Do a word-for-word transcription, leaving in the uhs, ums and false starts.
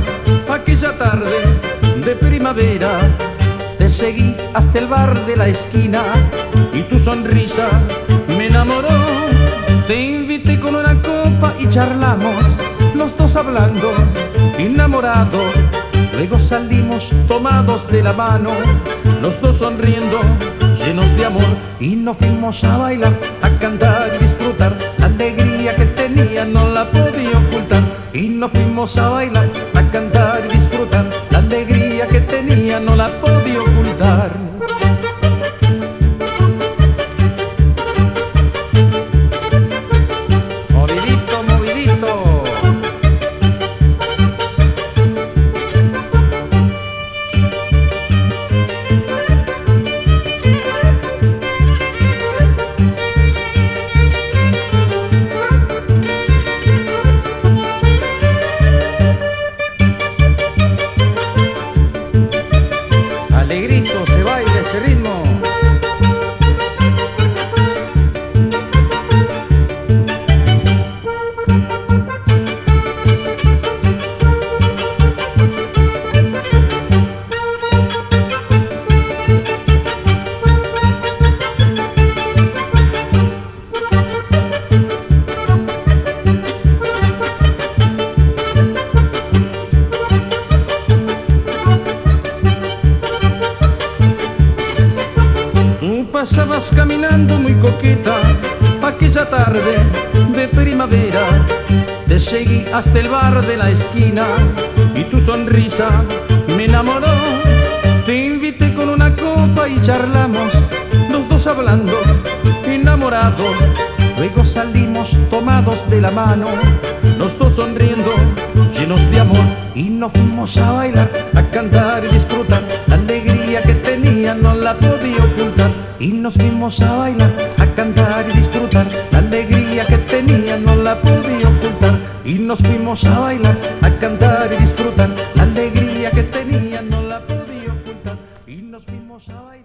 aquella tarde de primavera. Te seguí hasta el bar de la esquina y tu sonrisa me enamoró. Te invité con una copa y charlamos, los dos hablando, enamorados. Luego salimos tomados de la mano, los dos sonriendo, llenos de amor. Y nos fuimos a bailar, a cantar y disfrutar. La alegría que tenía no la podía ocultar. Y nos fuimos a bailar, a cantar y disfrutar. La alegría que tenía no la podía ocultar. Movidito, movidito. Alegrito se baila este ritmo. Pasabas caminando muy coqueta aquella tarde de primavera. Te seguí hasta el bar de la esquina y tu sonrisa me enamoró. Te invité con una copa y charlamos, los dos hablando, enamorados. Luego salimos tomados de la mano, los dos sonriendo, llenos de amor. Y nos fuimos a bailar, a cantar y disfrutar. La alegría que tenía no la podía ocultar. Y nos fuimos a bailar, a cantar y disfrutar. La alegría que tenía no la podía ocultar. Y nos fuimos a bailar, a cantar y disfrutar. La alegría que tenía no la podía ocultar. Y nos fuimos a bailar.